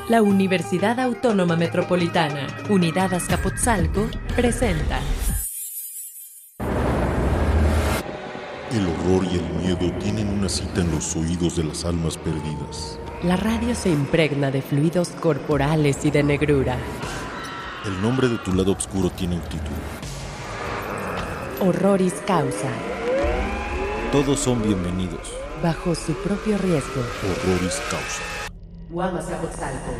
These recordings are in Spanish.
La Universidad Autónoma Metropolitana, Unidad Azcapotzalco, presenta. El horror y el miedo tienen una cita en los oídos de las almas perdidas. La radio se impregna de fluidos corporales y de negrura. El nombre de tu lado oscuro tiene un título. Horroris causa. Todos son bienvenidos. Bajo su propio riesgo. Horroris causa. UAM Azcapotzalco.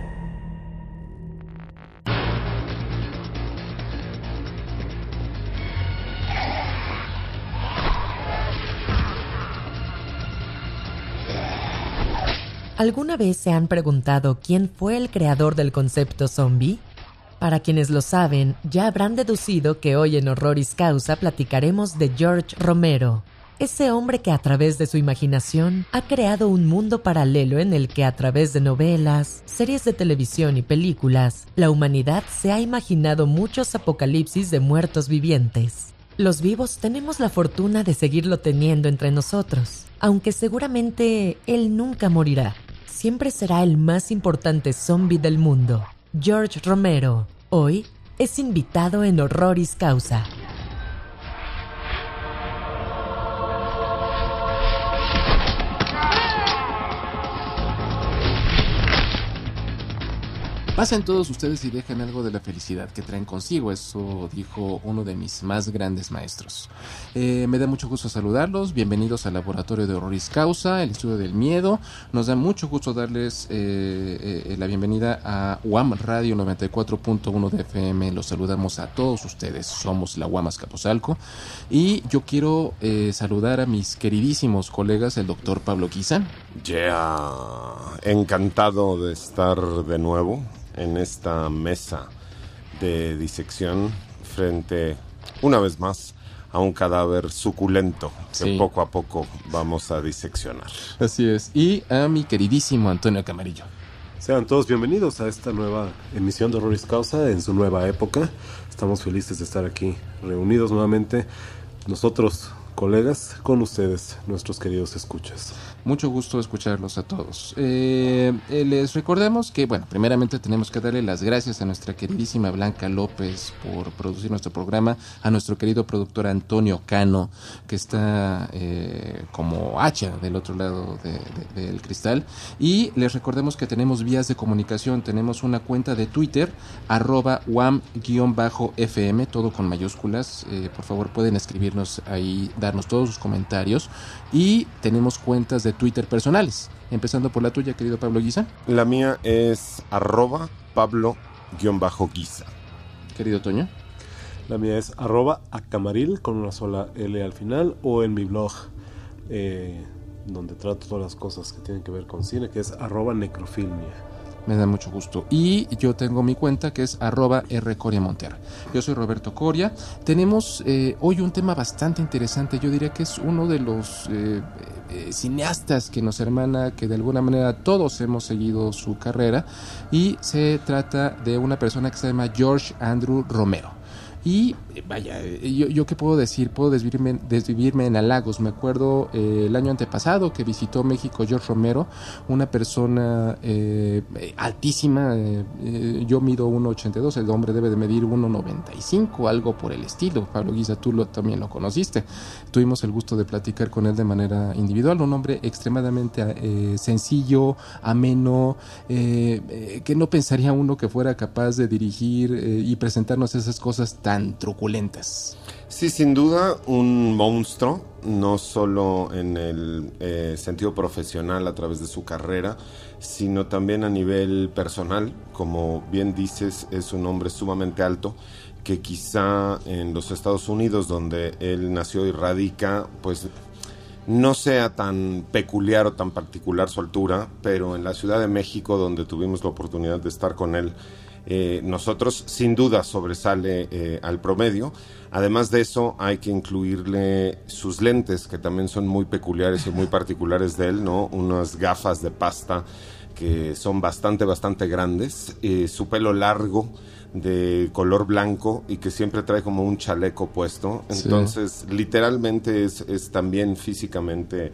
¿Alguna vez se han preguntado quién fue el creador del concepto zombie? Para quienes lo saben, ya habrán deducido que hoy en Horroris Causa platicaremos de George Romero, ese hombre que a través de su imaginación ha creado un mundo paralelo en el que a través de novelas, series de televisión y películas, la humanidad se ha imaginado muchos apocalipsis de muertos vivientes. Los vivos tenemos la fortuna de seguirlo teniendo entre nosotros, aunque seguramente él nunca morirá. Siempre será el más importante zombie del mundo. George Romero, hoy es invitado en Horroris Causa. Pasen todos ustedes y dejen algo de la felicidad que traen consigo, eso dijo uno de mis más grandes maestros. Me da mucho gusto saludarlos, bienvenidos al laboratorio de Horroris Causa, el estudio del miedo. Nos da mucho gusto darles la bienvenida a UAM Radio 94.1 de FM. Los saludamos a todos ustedes, somos la UAM Azcapotzalco. Y yo quiero saludar a mis queridísimos colegas, el doctor Pablo Guisa. Encantado de estar de nuevo en esta mesa de disección frente, una vez más, a un cadáver suculento que poco a poco vamos a diseccionar. Así es. Y a mi queridísimo Antonio Camarillo. Sean todos bienvenidos a esta nueva emisión de Horroris Causa en su nueva época. Estamos felices de estar aquí reunidos nuevamente, nosotros, colegas, con ustedes, nuestros queridos escuchas. Mucho gusto escucharlos a todos. Les recordamos que, bueno, primeramente tenemos que darle las gracias a nuestra queridísima Blanca López por producir nuestro programa, a nuestro querido productor Antonio Cano, que está como hacha del otro lado del cristal. Y les recordemos que tenemos vías de comunicación, tenemos una cuenta de Twitter, @wam_fm, todo con mayúsculas. Por favor, pueden escribirnos ahí, darnos todos sus comentarios. Y tenemos cuentas de Twitter personales, empezando por la tuya, querido Pablo Guisa. La mía es @Pablo_Guisa. Querido Toño. La mía es @acamaril con una sola L al final, o en mi blog donde trato todas las cosas que tienen que ver con cine, que es @necrofilmia. Me da mucho gusto. Y yo tengo mi cuenta que es @rcoriamonter. Yo soy Roberto Coria. Tenemos hoy un tema bastante interesante. Yo diría que es uno de los cineastas que nos hermana, que de alguna manera todos hemos seguido su carrera. Y se trata de una persona que se llama George Andrew Romero. Y vaya, yo qué puedo decir, puedo desvivirme en halagos. Me acuerdo el año antepasado que visitó México George Romero, una persona altísima. Yo mido 1.82, el hombre debe de medir 1.95, algo por el estilo. Pablo Guisa, tú también lo conociste. Tuvimos el gusto de platicar con él de manera individual, un hombre extremadamente sencillo, ameno, que no pensaría uno que fuera capaz de dirigir y presentarnos esas cosas tan truculentas. Sí, sin duda, un monstruo, no solo en el sentido profesional a través de su carrera, sino también a nivel personal. Como bien dices, es un hombre sumamente alto, que quizá en los Estados Unidos, donde él nació y radica, pues no sea tan peculiar o tan particular su altura, pero en la Ciudad de México, donde tuvimos la oportunidad de estar con él, nosotros sin duda sobresale al promedio. Además de eso, hay que incluirle sus lentes, que también son muy peculiares y muy particulares de él, ¿no? Unas gafas de pasta que son bastante grandes, su pelo largo de color blanco y que siempre trae como un chaleco puesto. Entonces, literalmente es también físicamente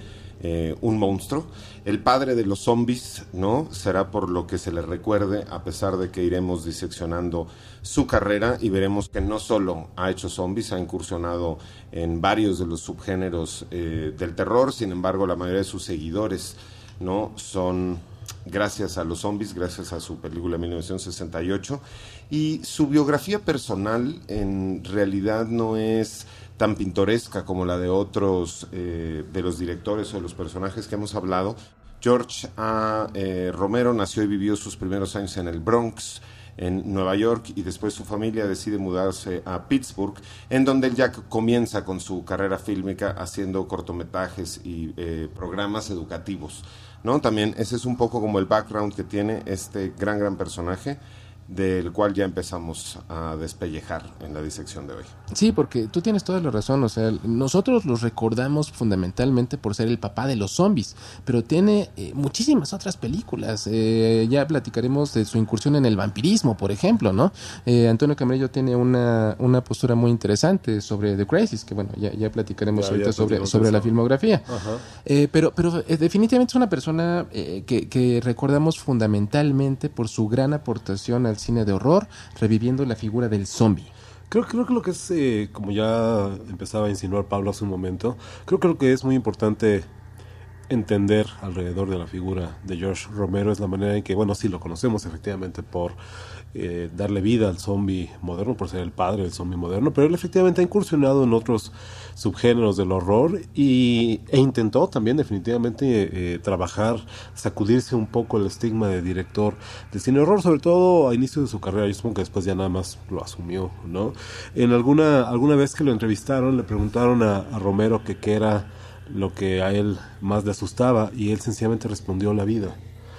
un monstruo. El padre de los zombies, ¿no? Será por lo que se le recuerde, a pesar de que iremos diseccionando su carrera y veremos que no solo ha hecho zombies, ha incursionado en varios de los subgéneros del terror. Sin embargo, la mayoría de sus seguidores, ¿no? Son gracias a los zombies, gracias a su película 1968. Y su biografía personal en realidad no es tan pintoresca como la de otros de los directores o de los personajes que hemos hablado. George A. Romero nació y vivió sus primeros años en el Bronx, en Nueva York, y después su familia decide mudarse a Pittsburgh, en donde él ya comienza con su carrera fílmica haciendo cortometrajes y programas educativos, ¿no? También ese es un poco como el background que tiene este gran personaje, del cual ya empezamos a despellejar en la disección de hoy. Sí, porque tú tienes toda la razón, o sea, nosotros los recordamos fundamentalmente por ser el papá de los zombies, pero tiene muchísimas otras películas. Ya platicaremos de su incursión en el vampirismo, por ejemplo, ¿no? Antonio Camarillo tiene una postura muy interesante sobre The Crazies, que bueno, ya platicaremos ahorita sobre la filmografía. Pero definitivamente es una persona que recordamos fundamentalmente por su gran aportación al cine de horror, reviviendo la figura del zombie. Creo que lo que es, como ya empezaba a insinuar Pablo hace un momento, creo que lo que es muy importante entender alrededor de la figura de George Romero es la manera en que, bueno, sí lo conocemos efectivamente por darle vida al zombie moderno, por ser el padre del zombie moderno, pero él efectivamente ha incursionado en otros subgéneros del horror e intentó también definitivamente trabajar, sacudirse un poco el estigma de director de cine horror, sobre todo a inicio de su carrera. Yo supongo que después ya nada más lo asumió, ¿no? En alguna vez que lo entrevistaron, le preguntaron a Romero que qué era lo que a él más le asustaba, y él sencillamente respondió: la vida.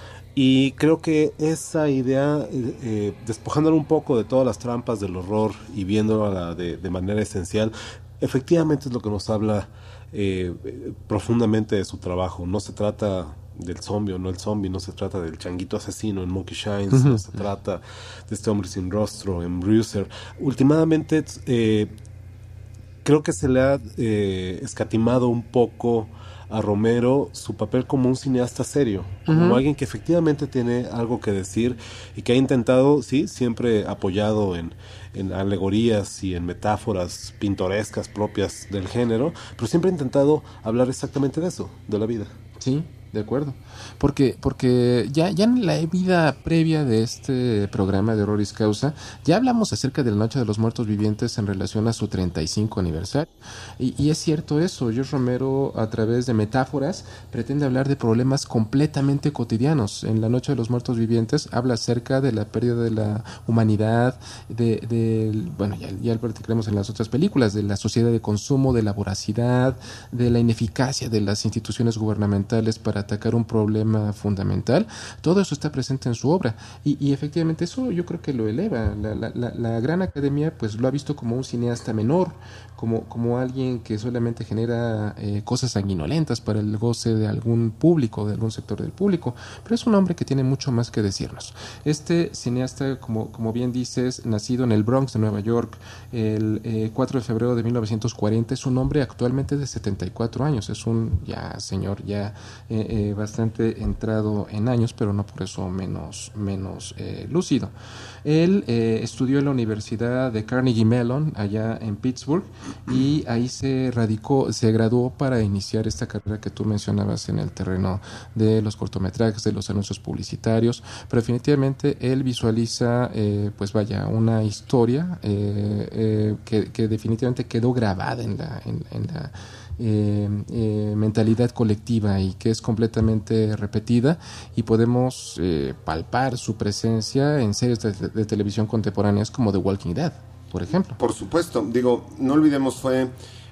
Y creo que esa idea, despojándolo un poco de todas las trampas del horror y viéndola de manera esencial, efectivamente es lo que nos habla profundamente de su trabajo. No se trata del zombie o no el zombie, no se trata del changuito asesino en Monkey Shines, no se trata de este hombre sin rostro en Bruiser. Últimamente creo que se le ha escatimado un poco a Romero su papel como un cineasta serio, como alguien que efectivamente tiene algo que decir y que ha intentado, sí, siempre apoyado en alegorías y en metáforas pintorescas propias del género, pero siempre ha intentado hablar exactamente de eso, de la vida. Sí, de acuerdo. Porque ya en la vida previa de este programa de Horroris Causa, ya hablamos acerca de la Noche de los Muertos Vivientes en relación a su 35 aniversario. Y es cierto eso, George Romero, a través de metáforas, pretende hablar de problemas completamente cotidianos. En la Noche de los Muertos Vivientes habla acerca de la pérdida de la humanidad, bueno, ya lo platicaremos en las otras películas, de la sociedad de consumo, de la voracidad, de la ineficacia de las instituciones gubernamentales para atacar un problema fundamental. Todo eso está presente en su obra y efectivamente eso yo creo que lo eleva. La gran academia pues lo ha visto como un cineasta menor, como alguien que solamente genera cosas sanguinolentas para el goce de algún público, de algún sector del público, pero es un hombre que tiene mucho más que decirnos. Este cineasta, como bien dices, nacido en el Bronx de Nueva York el 4 de febrero de 1940, es un hombre actualmente de 74 años, es un señor bastante entrado en años, pero no por eso menos lúcido. Él estudió en la Universidad de Carnegie Mellon allá en Pittsburgh y ahí se graduó para iniciar esta carrera que tú mencionabas en el terreno de los cortometrajes, de los anuncios publicitarios, pero definitivamente él visualiza una historia que definitivamente quedó grabada en la mentalidad colectiva y que es completamente repetida, y podemos palpar su presencia en series de televisión contemporáneas como The Walking Dead, por ejemplo. Por supuesto, no olvidemos, fue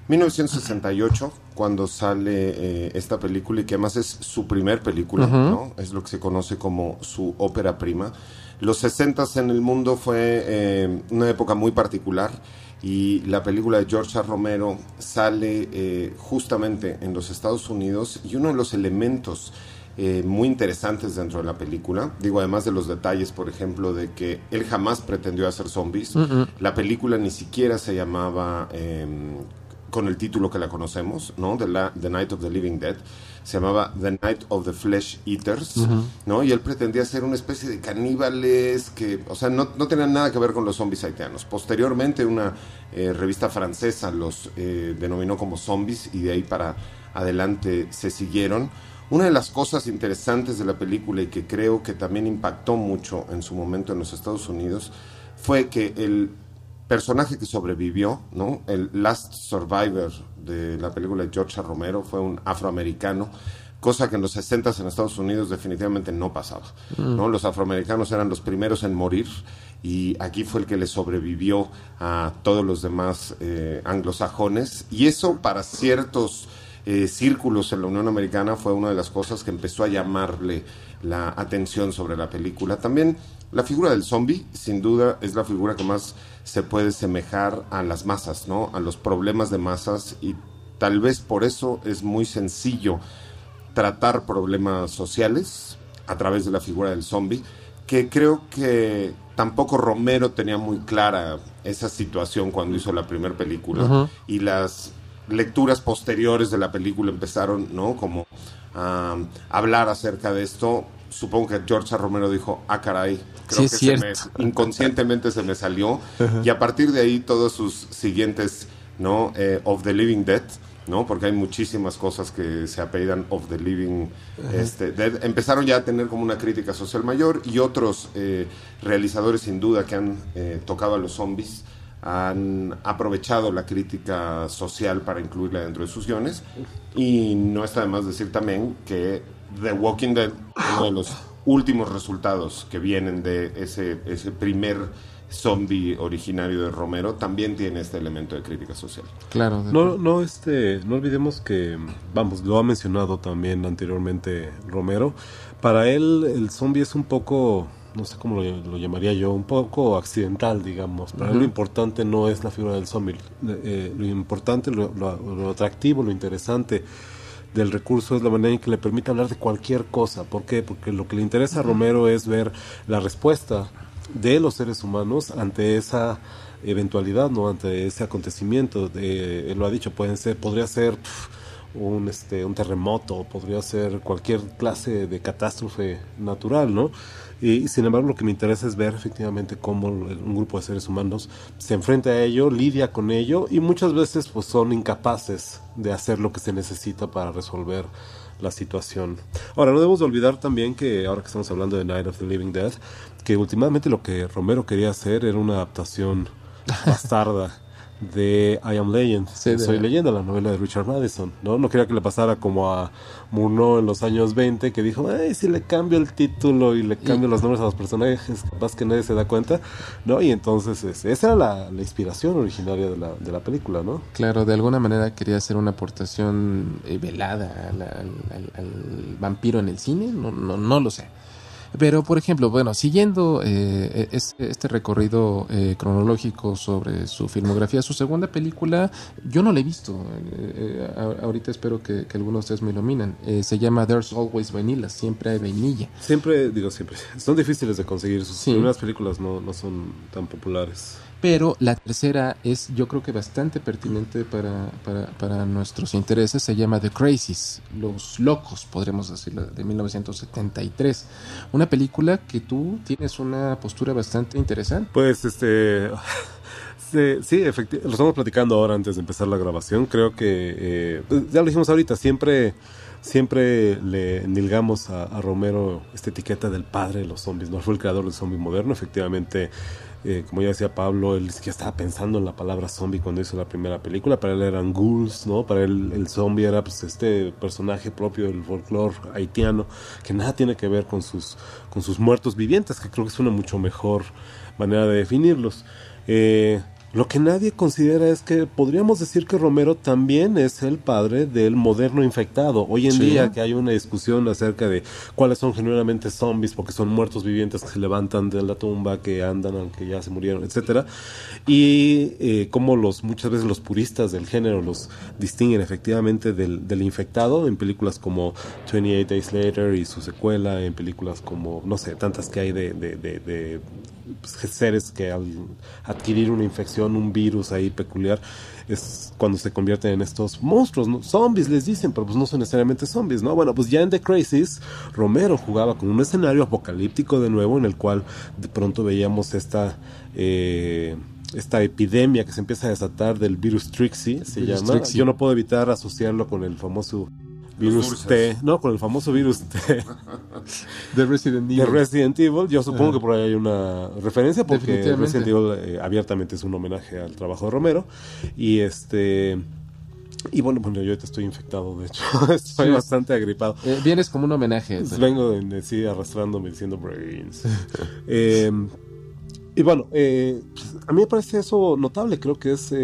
1968 cuando sale esta película, y que además es su primer película, ¿no? Es lo que se conoce como su ópera prima. Los 60s en el mundo fue una época muy particular, y la película de George A. Romero sale justamente en los Estados Unidos, y uno de los elementos muy interesantes dentro de la película, además de los detalles, por ejemplo, de que él jamás pretendió hacer zombies. La película ni siquiera se llamaba con el título que la conocemos, ¿no? The Night of the Living Dead. Se llamaba The Night of the Flesh Eaters, ¿no? Y él pretendía ser una especie de caníbales que, o sea, no tenían nada que ver con los zombies haitianos. Posteriormente, una revista francesa los denominó como zombies, y de ahí para adelante se siguieron. Una de las cosas interesantes de la película, y que creo que también impactó mucho en su momento en los Estados Unidos, fue que el personaje que sobrevivió, ¿no? El last survivor de la película de George Romero fue un afroamericano, cosa que en los 60s en Estados Unidos definitivamente no pasaba, ¿no? Los afroamericanos eran los primeros en morir, y aquí fue el que le sobrevivió a todos los demás anglosajones, y eso para ciertos círculos en la Unión Americana fue una de las cosas que empezó a llamarle la atención sobre la película. También la figura del zombie, sin duda, es la figura que más se puede semejar a las masas, ¿no? A los problemas de masas, y tal vez por eso es muy sencillo tratar problemas sociales a través de la figura del zombie, que creo que tampoco Romero tenía muy clara esa situación cuando hizo la primera película, y las lecturas posteriores de la película empezaron, ¿no? Como a hablar acerca de esto. Supongo que George Romero dijo, caray, creo sí, que inconscientemente se me salió, y a partir de ahí todos sus siguientes, ¿no? Of the Living Dead, ¿no? Porque hay muchísimas cosas que se apellidan Of the Living Dead, empezaron ya a tener como una crítica social mayor, y otros realizadores sin duda que han tocado a los zombies han aprovechado la crítica social para incluirla dentro de sus guiones. Y no está de más decir también que The Walking Dead, uno de los últimos resultados que vienen de ese primer zombie originario de Romero, también tiene este elemento de crítica social. Claro. No olvidemos que, vamos, lo ha mencionado también anteriormente Romero. Para él el zombie es un poco, no sé cómo lo llamaría yo, un poco accidental, digamos. Para él lo importante no es la figura del zombie. Lo importante, lo atractivo, lo interesante del recurso es la manera en que le permite hablar de cualquier cosa. ¿Por qué? Porque lo que le interesa a Romero es ver la respuesta de los seres humanos ante esa eventualidad, no, ante ese acontecimiento. Él lo ha dicho, podría ser un terremoto, podría ser cualquier clase de catástrofe natural, ¿no? Y sin embargo lo que me interesa es ver efectivamente cómo un grupo de seres humanos se enfrenta a ello, lidia con ello, y muchas veces pues son incapaces de hacer lo que se necesita para resolver la situación. Ahora, no debemos de olvidar también que, ahora que estamos hablando de Night of the Living Dead, que últimamente lo que Romero quería hacer era una adaptación bastarda de I Am Legend, Soy Leyenda, la novela de Richard Madison, ¿no? No quería que le pasara como a Murnau en los años 20, que dijo, si le cambio el título y le cambio los nombres a los personajes, capaz que nadie se da cuenta, ¿no? Y entonces esa era la inspiración originaria de la película, ¿no? Claro, de alguna manera quería hacer una aportación velada al vampiro en el cine, no lo sé. Pero, por ejemplo, bueno, siguiendo este recorrido cronológico sobre su filmografía, su segunda película, yo no la he visto. Ahorita espero que algunos de ustedes me iluminan. Se llama There's Always Vanilla, siempre hay vainilla. Siempre. Son difíciles de conseguir. Sus primeras películas no son tan populares. Pero la tercera es, yo creo que bastante pertinente para nuestros intereses. Se llama The Crazies, Los Locos, podríamos decirlo, de 1973. Una película que tú tienes una postura bastante interesante. Pues, sí, efectivamente, lo estamos platicando ahora antes de empezar la grabación. Creo que, ya lo dijimos ahorita, siempre le endilgamos a Romero esta etiqueta del padre de los zombies, ¿no? Fue el creador del zombie moderno, efectivamente. Como ya decía Pablo, él ya estaba pensando en la palabra zombie cuando hizo la primera película. Para él eran ghouls, ¿no? Para él el zombie era pues este personaje propio del folclore haitiano, que nada tiene que ver con sus muertos vivientes, que creo que es una mucho mejor manera de definirlos. Lo que nadie considera es que podríamos decir que Romero también es el padre del moderno infectado. Hoy en día que hay una discusión acerca de cuáles son genuinamente zombies, porque son muertos vivientes que se levantan de la tumba, que andan aunque ya se murieron, etcétera. Y cómo muchas veces los puristas del género los distinguen efectivamente del infectado en películas como 28 Days Later y su secuela, en películas como, no sé, tantas que hay de seres que al adquirir una infección, un virus ahí peculiar, es cuando se convierten en estos monstruos, ¿no? Zombies les dicen, pero pues no son necesariamente zombies, ¿no? Bueno, pues ya en The Crazies, Romero jugaba con un escenario apocalíptico de nuevo, en el cual de pronto veíamos esta epidemia que se empieza a desatar del virus Trixie, se llama. Trixie. Yo no puedo evitar asociarlo con el famoso virus T, no, con el famoso virus T de Resident Evil. Yo supongo que por ahí hay una referencia, porque Resident Evil abiertamente es un homenaje al trabajo de Romero. Y bueno, yo te estoy infectado, de hecho. Estoy bastante agripado. Vienes como un homenaje. Vengo arrastrándome diciendo brains. Y bueno, a mí me parece eso notable. Creo que es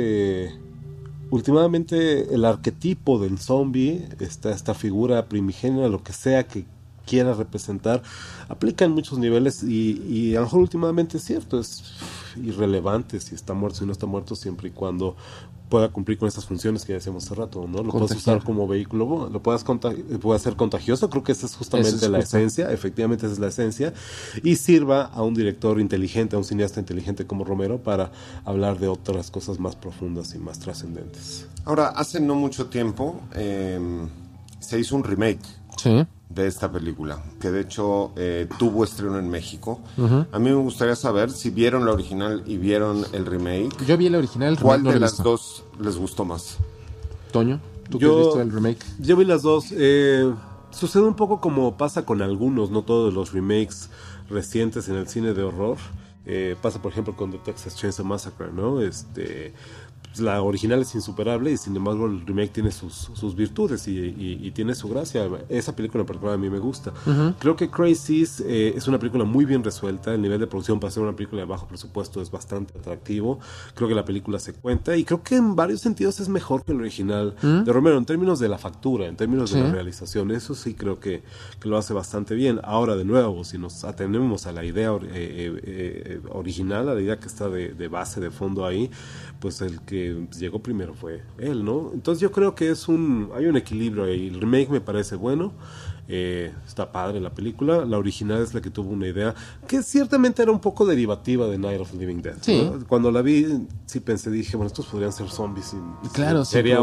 últimamente el arquetipo del zombie, esta figura primigenia, lo que sea que quiera representar, aplica en muchos niveles y a lo mejor últimamente es cierto, es irrelevante si está muerto, si no está muerto, siempre y cuando pueda cumplir con esas funciones que ya decíamos hace rato, ¿no? Lo puedes usar como vehículo, lo puede ser contagioso, creo que esa es justamente la esencia, efectivamente esa es la esencia, y sirva a un director inteligente, a un cineasta inteligente como Romero para hablar de otras cosas más profundas y más trascendentes. Ahora, hace no mucho tiempo se hizo un remake de esta película, que de hecho tuvo estreno en México. A mí me gustaría saber si vieron la original y vieron el remake. Yo vi la original. ¿Cuál de las dos les gustó más? Toño, ¿tú qué has visto el remake? Yo vi las dos. Sucede un poco como pasa con algunos, no todos los remakes recientes en el cine de horror. Pasa, por ejemplo, con The Texas Chainsaw Massacre, ¿no? La original es insuperable y sin embargo el remake tiene sus virtudes y tiene su gracia. Esa película en particular a mí me gusta. Creo que Crazies es una película muy bien resuelta. El nivel de producción para ser una película de bajo presupuesto es bastante atractivo. Creo que la película se cuenta y creo que en varios sentidos es mejor que el original de Romero, en términos de la factura, en términos de la realización. Eso sí creo que lo hace bastante bien. Ahora, de nuevo, si nos atenemos a la idea original, a la idea que está de base, de fondo ahí, pues el que llegó primero fue él, ¿no? Entonces yo creo que hay un equilibrio ahí. El remake me parece bueno, está padre la película. La original es la que tuvo una idea que ciertamente era un poco derivativa de Night of the Living Dead, ¿no? Cuando la vi, sí pensé, dije, bueno, estos podrían ser zombies. Claro, sería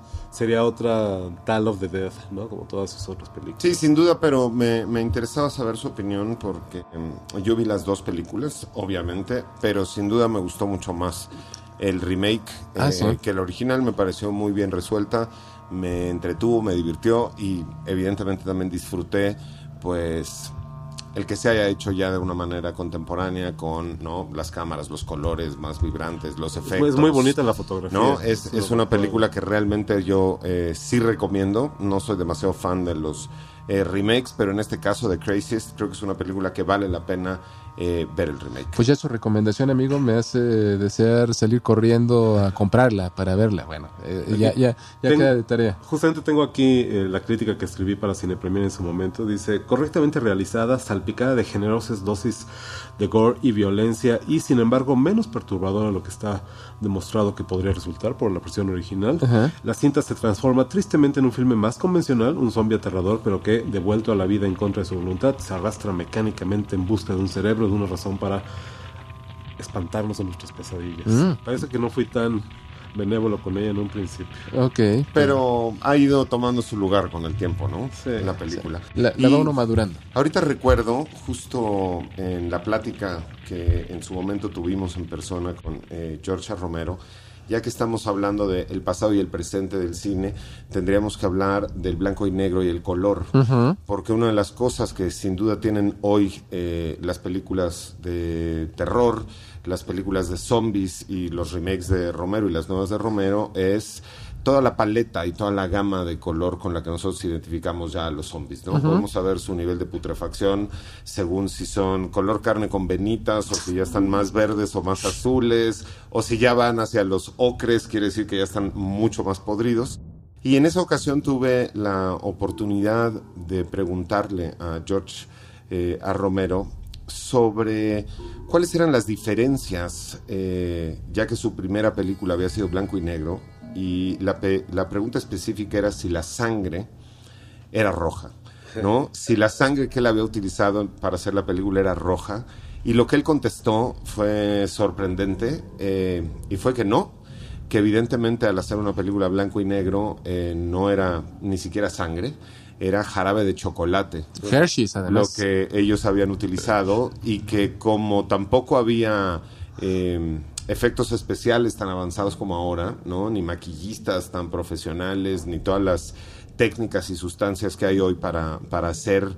otra Tale of the Dead, ¿no? Como todas sus otras películas. Sí, sin duda, pero me interesaba saber su opinión porque yo vi las dos películas, obviamente, pero sin duda me gustó mucho más el remake que el original. Me pareció muy bien resuelta, me entretuvo, me divirtió y evidentemente también disfruté pues el que se haya hecho ya de una manera contemporánea con, ¿no?, las cámaras, los colores más vibrantes, los efectos. Es muy bonita la fotografía, ¿no? Es una película que realmente yo sí recomiendo. No soy demasiado fan de los remakes, pero en este caso de Crazies creo que es una película que vale la pena ver el remake. Pues ya su recomendación, amigo, me hace desear salir corriendo a comprarla para verla. Bueno, ya queda de tarea. Justamente tengo aquí la crítica que escribí para Cine Premier en su momento. Dice: correctamente realizada, salpicada de generosas dosis de gore y violencia, y sin embargo menos perturbadora de lo que está demostrado que podría resultar por la versión original. La cinta se transforma tristemente en un filme más convencional, un zombie aterrador, pero que, devuelto a la vida en contra de su voluntad, se arrastra mecánicamente en busca de un cerebro, de una razón para espantarnos de nuestras pesadillas. Parece que no fui tan benévolo con ella en un principio. Pero ha ido tomando su lugar con el tiempo, ¿no? Sí, la película. Sí. La va uno madurando. Ahorita recuerdo, justo en la plática que en su momento tuvimos en persona con George Romero, ya que estamos hablando del pasado y el presente del cine, tendríamos que hablar del blanco y negro y el color, porque una de las cosas que sin duda tienen hoy las películas de terror, las películas de zombies y los remakes de Romero y las nuevas de Romero es toda la paleta y toda la gama de color con la que nosotros identificamos ya a los zombies, ¿no? Podemos saber su nivel de putrefacción según si son color carne con venitas, o si ya están más verdes o más azules, o si ya van hacia los ocres, quiere decir que ya están mucho más podridos. Y en esa ocasión tuve la oportunidad de preguntarle a George a Romero sobre cuáles eran las diferencias, ya que su primera película había sido blanco y negro, y la pregunta específica era si la sangre era roja, ¿no? Si la sangre que él había utilizado para hacer la película era roja, Y lo que él contestó fue sorprendente, y fue que no, que evidentemente al hacer una película blanco y negro no era ni siquiera sangre, era jarabe de chocolate. Hershey's, además. Lo que ellos habían utilizado, y que como tampoco había efectos especiales tan avanzados como ahora, ¿no? Ni maquillistas tan profesionales, ni todas las técnicas y sustancias que hay hoy para hacer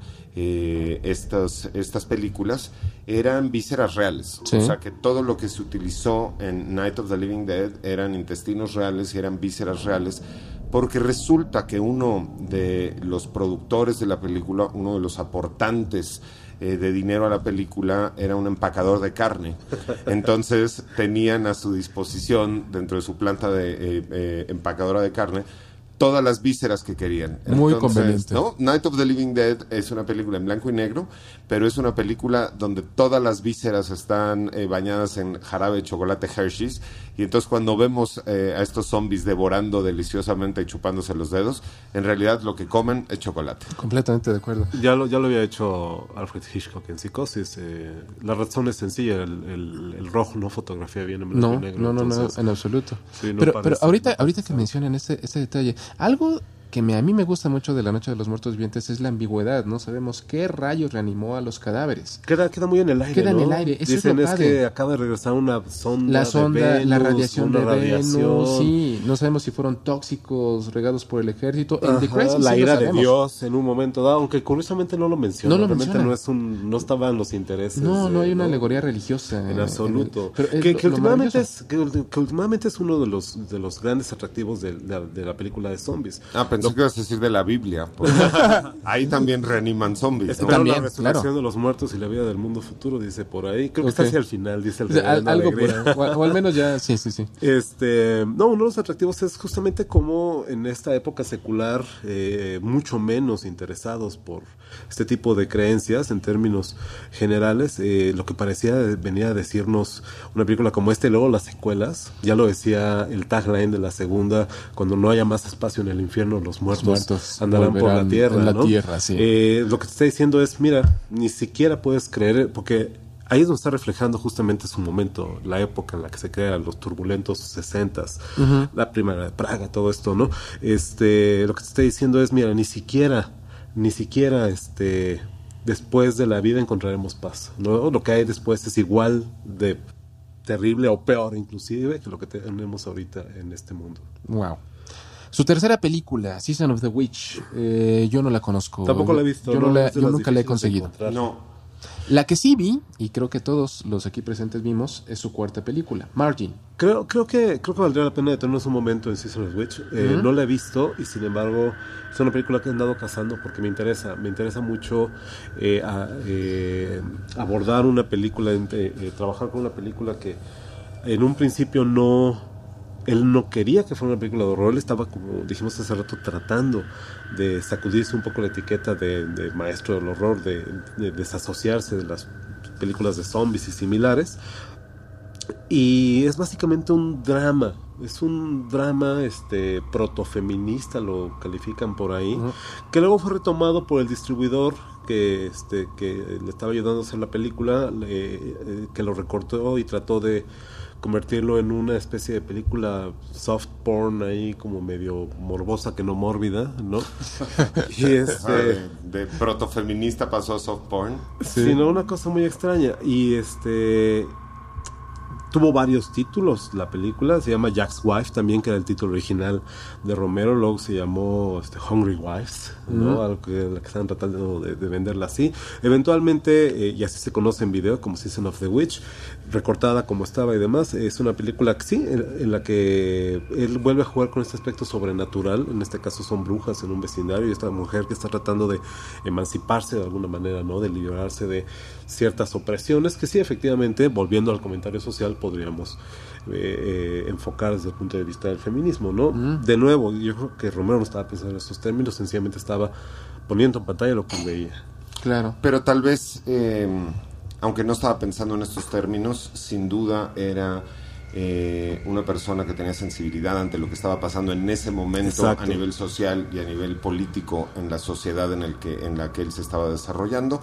estas películas, eran vísceras reales. Sí. O sea, que todo lo que se utilizó en Night of the Living Dead eran intestinos reales y eran vísceras reales, porque resulta que uno de los productores de la película, uno de los aportantes de dinero a la película, era un empacador de carne. Entonces tenían a su disposición, dentro de su planta de empacadora de carne, todas las vísceras que querían. Muy Entonces, conveniente. ¿no? Night of the Living Dead es una película en blanco y negro, pero es una película donde todas las vísceras están bañadas en jarabe de chocolate Hershey's, y entonces cuando vemos a estos zombies devorando deliciosamente y chupándose los dedos, en realidad lo que comen es chocolate. Completamente de acuerdo. Ya lo había hecho Alfred Hitchcock en Psicosis. La razón es sencilla, el rojo no fotografía bien en blanco y negro. No, entonces, en absoluto. sí, no pero parece- ahorita no que mencionan ese detalle, algo que a mí me gusta mucho de La Noche de los Muertos Vivientes es la ambigüedad. No sabemos qué rayos reanimó a los cadáveres. Queda muy en el aire. Queda en ¿no? el aire, eso es Dicen lo es padre. que acaba de regresar una sonda. La sonda, de Venus, la radiación una de radiación. Venus, sí, no sabemos si fueron tóxicos regados por el ejército. En The Ajá, Crisis la sí lo ira de sabemos. Dios en un momento dado, aunque curiosamente no lo menciona. No lo Realmente menciona. no estaban los intereses. No hay una alegoría religiosa. En absoluto. Pero es que lo últimamente maravilloso. que últimamente es uno de los grandes atractivos de la película de zombies. Pensé que ibas a decir de la Biblia, porque ahí también reaniman zombies, ¿no? Espero También, la resurrección claro. de los muertos y la vida del mundo futuro, dice por ahí. Creo que Ok. está hacia el final, dice el O sea, reverendo algo por Alegría. ahí, o al menos ya, sí. No, uno de los atractivos es justamente como en esta época secular, mucho menos interesados por este tipo de creencias en términos generales, lo que parecía venía a decirnos una película como esta, y luego las secuelas, ya lo decía el tagline de la segunda: cuando no haya más espacio en el infierno, los muertos andarán por la volverán tierra, en la ¿no? tierra, sí. Lo que te está diciendo es, mira, ni siquiera puedes creer, porque ahí es donde está reflejando justamente su momento, la época en la que se crean los turbulentos 60s, la primavera de Praga, todo esto, ¿no? Lo que te está diciendo es, mira, ni siquiera, después de la vida encontraremos paz, ¿no? Lo que hay después es igual de terrible o peor inclusive que lo que tenemos ahorita en este mundo. Wow. Su tercera película, Season of the Witch, yo no la conozco. Tampoco la he visto. Yo, ¿no? Es de yo las nunca la he difíciles de conseguido. encontrar. No. La que sí vi, y creo que todos los aquí presentes vimos, es su cuarta película, Margin. Creo que valdría la pena detenernos un momento en Season of the Witch. No la he visto, y sin embargo es una película que he andado cazando porque me interesa mucho abordar una película, trabajar con una película que en un principio él no quería que fuera una película de horror. Él estaba, como dijimos hace rato, tratando de sacudirse un poco la etiqueta de maestro del horror, de desasociarse de las películas de zombies y similares. Y es básicamente un drama. Es un drama protofeminista, lo califican por ahí, que luego fue retomado por el distribuidor que le estaba ayudando a hacer la película, que lo recortó y trató de convertirlo en una especie de película soft porn ahí, como medio morbosa que no mórbida, ¿no? Y De protofeminista pasó a soft porn. sí, no, una cosa muy extraña. Y tuvo varios títulos la película. Se llama Jack's Wife también, que era el título original de Romero. Luego se llamó Hungry Wives, ¿no? Algo que están tratando de venderla así. Eventualmente, y así se conoce en video, como Season of the Witch, recortada como estaba y demás. Es una película que sí, en la que él vuelve a jugar con este aspecto sobrenatural. En este caso son brujas en un vecindario, y esta mujer que está tratando de emanciparse de alguna manera, ¿no? De liberarse de ciertas opresiones que sí, efectivamente, volviendo al comentario social, podríamos enfocar desde el punto de vista del feminismo, ¿no? De nuevo, yo creo que Romero no estaba pensando en estos términos, sencillamente estaba poniendo en pantalla lo que veía. Claro. Pero tal vez, aunque no estaba pensando en estos términos, sin duda era una persona que tenía sensibilidad ante lo que estaba pasando en ese momento. Exacto. A nivel social y a nivel político en la sociedad en la que él se estaba desarrollando.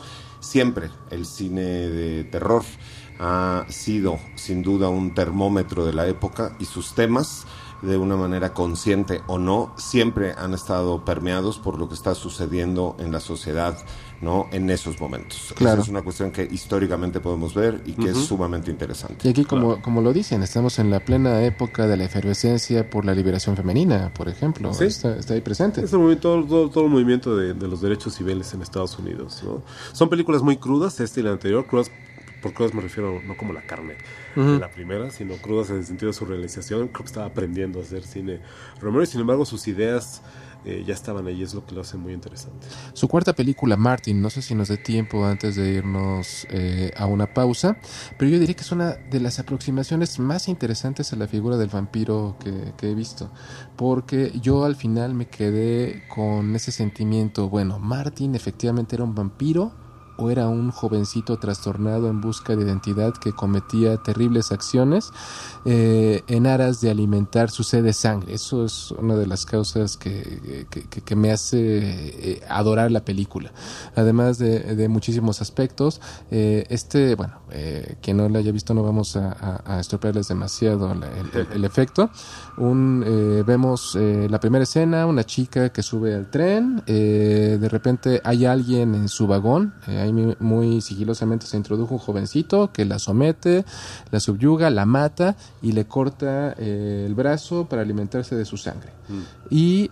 Siempre el cine de terror ha sido sin duda un termómetro de la época, y sus temas, de una manera consciente o no, siempre han estado permeados por lo que está sucediendo en la sociedad, ¿no? En esos momentos. Claro. Esa es una cuestión que históricamente podemos ver y que es sumamente interesante. Y aquí, como lo dicen, estamos en la plena época de la efervescencia por la liberación femenina, por ejemplo. Sí. Está ahí presente. Es el movimiento, todo el movimiento de los derechos civiles en Estados Unidos, ¿no? Son películas muy crudas, esta y la anterior. Crudas, por crudas me refiero no como la carne de la primera, sino crudas en el sentido de su realización. Creo que estaba aprendiendo a hacer cine Romero, y sin embargo sus ideas ya estaban ahí, es lo que lo hace muy interesante. Su cuarta película, Martin, no sé si nos dé tiempo antes de irnos a una pausa, pero yo diría que es una de las aproximaciones más interesantes a la figura del vampiro que he visto, porque yo al final me quedé con ese sentimiento, bueno, Martin efectivamente era un vampiro, o era un jovencito trastornado en busca de identidad que cometía terribles acciones en aras de alimentar su sed de sangre. Eso es una de las causas que me hace adorar la película, además de muchísimos aspectos. Quien no la haya visto, no vamos a estropearles demasiado el efecto. Vemos la primera escena, una chica que sube al tren, de repente hay alguien en su vagón, ahí muy sigilosamente se introdujo un jovencito que la somete, la subyuga, la mata y le corta el brazo para alimentarse de su sangre. Y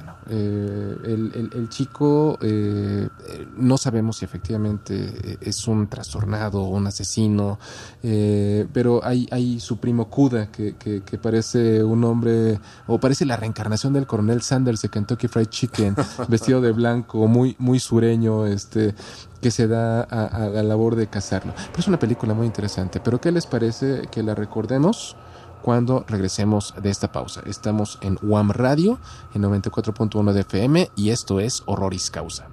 el chico no sabemos si efectivamente es un trastornado o un asesino, pero hay su primo Cuda que parece un hombre, o parece la reencarnación del coronel Sanders de Kentucky Fried Chicken, vestido de blanco, muy sureño, que se da a la labor de cazarlo. Pero es una película muy interesante. ¿Pero qué les parece que la recordemos cuando regresemos de esta pausa? Estamos en UAM Radio, en 94.1 de FM, y esto es Horroris Causa.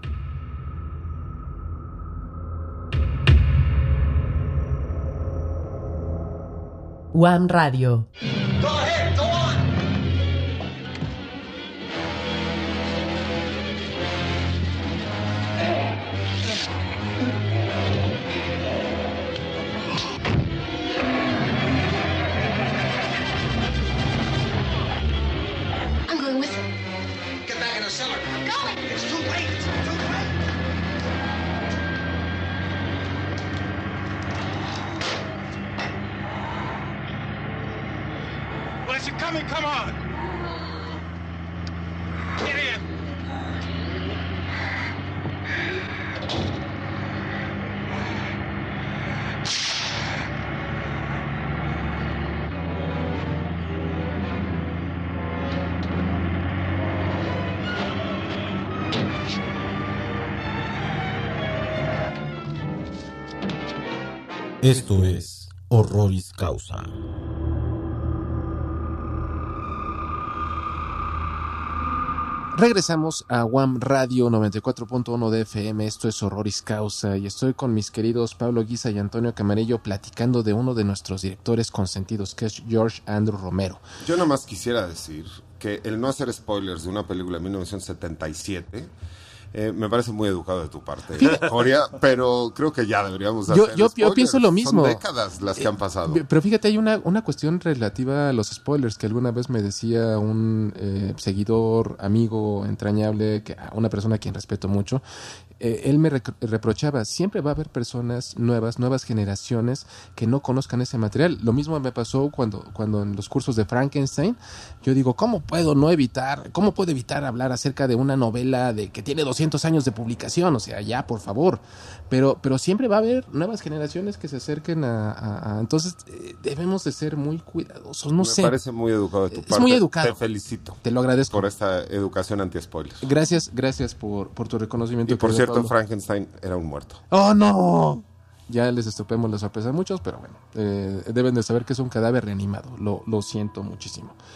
UAM Radio. Go ahead, go on. I'm going with him. Get back in the cellar. I'm going. It's too late. It's too late. Well, is it coming? Come on. Get in. Esto es Horroris Causa. Regresamos a UAM Radio 94.1 de FM, esto es Horroris Causa, y estoy con mis queridos Pablo Guisa y Antonio Camarillo platicando de uno de nuestros directores consentidos, que es George Andrew Romero. Yo nada más quisiera decir que el no hacer spoilers de una película de 1977 me parece muy educado de tu parte, Coria, pero creo que ya deberíamos hacer Yo spoilers. pienso lo mismo. Son décadas las que han pasado. Pero fíjate, hay una cuestión relativa a los spoilers que alguna vez me decía un seguidor, amigo entrañable, una persona a quien respeto mucho. Él me reprochaba, siempre va a haber personas nuevas generaciones que no conozcan ese material. Lo mismo me pasó cuando en los cursos de Frankenstein, yo digo, ¿cómo puedo evitar hablar acerca de una novela que tiene 200 años de publicación? O sea, ya, por favor. Pero siempre va a haber nuevas generaciones que se acerquen entonces debemos de ser muy cuidadosos, no sé. Me parece muy educado de tu parte. Es muy educado. Te felicito. Te lo agradezco. Por esta educación anti-spoilers. Gracias por tu reconocimiento. Y por cierto, Pablo. Frankenstein era un muerto. ¡Oh, no! Ya les estropeamos la sorpresa a muchos, pero bueno, deben de saber que es un cadáver reanimado. Lo siento muchísimo.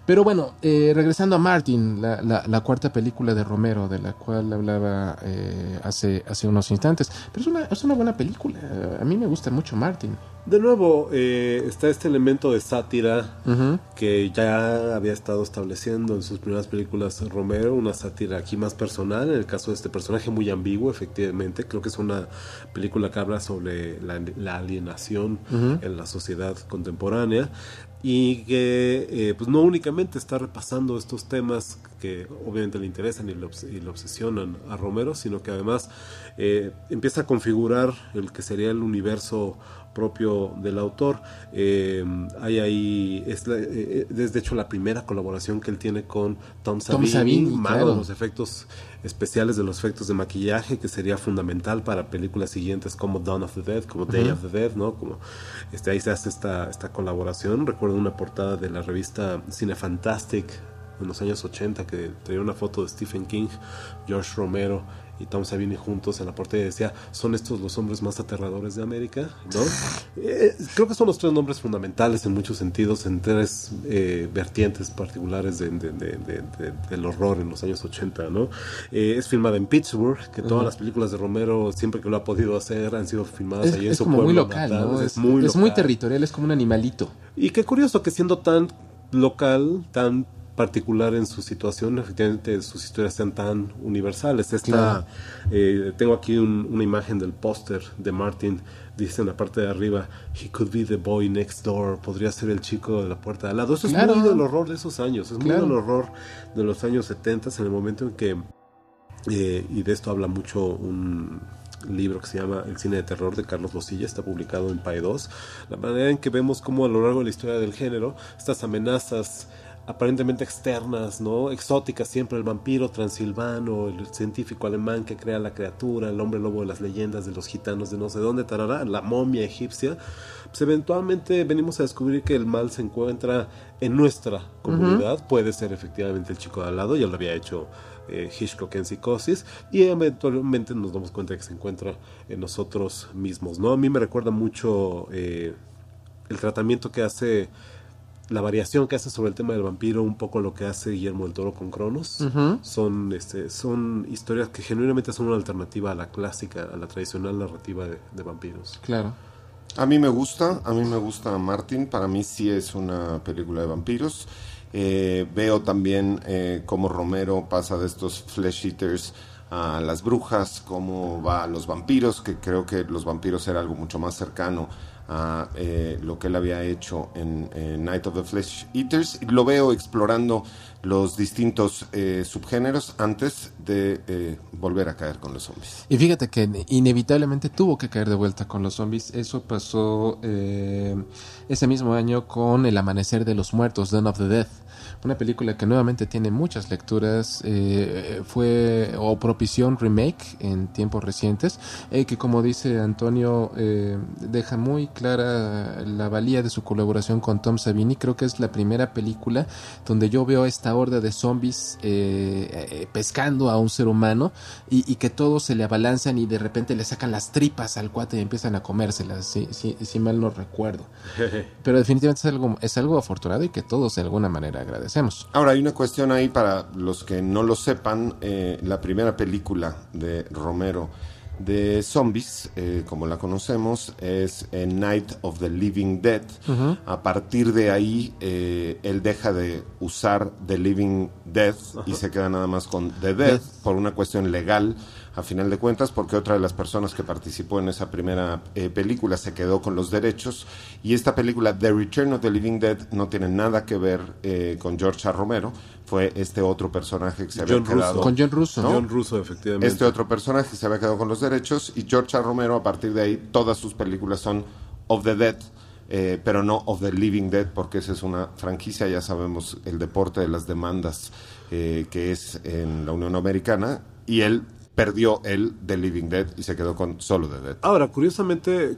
Pero bueno, regresando a Martin, la cuarta película de Romero, de la cual hablaba hace unos instantes. Pero es una buena película. A mí me gusta mucho Martin. De nuevo, está este elemento de sátira que ya había estado estableciendo en sus primeras películas Romero, una sátira aquí más personal, en el caso de este personaje muy ambiguo, efectivamente. Creo que es una película que habla sobre la alienación en la sociedad contemporánea y que pues no únicamente está repasando estos temas que obviamente le interesan y le obsesionan a Romero, sino que además empieza a configurar el que sería el universo propio del autor. Hay ahí es de hecho la primera colaboración que él tiene con Tom Savini, mago claro, de los efectos especiales, de los efectos de maquillaje, que sería fundamental para películas siguientes como Dawn of the Dead, como Day of the Dead, ¿no? Como ahí se hace esta colaboración. Recuerdo una portada de la revista Cinefantastic en los años 80 que traía una foto de Stephen King, George Romero y Tom Savini juntos en la portada y decía: son estos los hombres más aterradores de América, ¿no? Creo que son los tres nombres fundamentales en muchos sentidos, en tres vertientes particulares del horror en los años 80, ¿no? Es filmada en Pittsburgh, que todas las películas de Romero, siempre que lo ha podido hacer, han sido filmadas allí en su pueblo. Es como muy local, natal, ¿no? Es muy local. Muy territorial, es como un animalito. Y qué curioso que siendo tan local, tan particular en su situación, efectivamente sus historias sean tan universales. Claro. Tengo aquí una imagen del póster de Martin, dice en la parte de arriba: he could be the boy next door, podría ser el chico de la puerta de al lado. Eso es muy del horror de esos años, es muy del horror de los años 70, en el momento en que y de esto habla mucho un libro que se llama El cine de terror de Carlos Losilla, está publicado en Paidós. La manera en que vemos cómo a lo largo de la historia del género estas amenazas aparentemente externas, ¿no? Exóticas siempre, el vampiro transilvano, el científico alemán que crea la criatura, el hombre lobo de las leyendas de los gitanos de no sé dónde, tarará, la momia egipcia, pues eventualmente venimos a descubrir que el mal se encuentra en nuestra comunidad. Puede ser efectivamente el chico de al lado, ya lo había hecho Hitchcock en Psicosis, y eventualmente nos damos cuenta que se encuentra en nosotros mismos, ¿no? A mí me recuerda mucho el tratamiento que hace, la variación que hace sobre el tema del vampiro, un poco lo que hace Guillermo del Toro con Cronos. Son historias que genuinamente son una alternativa a la clásica, a la tradicional narrativa de vampiros. Claro. A mí me gusta Martin, para mí sí es una película de vampiros. Veo también cómo Romero pasa de estos flesh eaters a las brujas, cómo va a los vampiros, que creo que los vampiros era algo mucho más cercano a lo que él había hecho en Night of the Flesh Eaters. Lo veo explorando los distintos subgéneros antes de volver a caer con los zombies. Y fíjate que inevitablemente tuvo que caer de vuelta con los zombies. Eso pasó ese mismo año con El Amanecer de los Muertos, Dawn of the Dead, una película que nuevamente tiene muchas lecturas. Fue o propició un remake en tiempos recientes, que, como dice Antonio, deja muy clara la valía de su colaboración con Tom Savini. Creo que es la primera película donde yo veo esta horda de zombies pescando a un ser humano y que todos se le abalanzan y de repente le sacan las tripas al cuate y empiezan a comérselas, si mal no recuerdo. Pero definitivamente es algo afortunado y que todos de alguna manera agradecemos. Ahora, hay una cuestión ahí para los que no lo sepan. La primera película de Romero de zombies, como la conocemos, es Night of the Living Dead. A partir de ahí él deja de usar The Living Dead y se queda nada más con The Dead por una cuestión legal, a final de cuentas, porque otra de las personas que participó en esa primera película se quedó con los derechos, y esta película The Return of the Living Dead no tiene nada que ver con George A. Romero. Fue este otro personaje que se había quedado con John Russo, ¿no? John Russo, efectivamente. Este otro personaje que se había quedado con los derechos, y George A. Romero, a partir de ahí, todas sus películas son of the Dead, pero no of the Living Dead, porque esa es una franquicia. Ya sabemos el deporte de las demandas que es en la Unión Americana, y él perdió él The Living Dead y se quedó con solo The Dead. Ahora, curiosamente,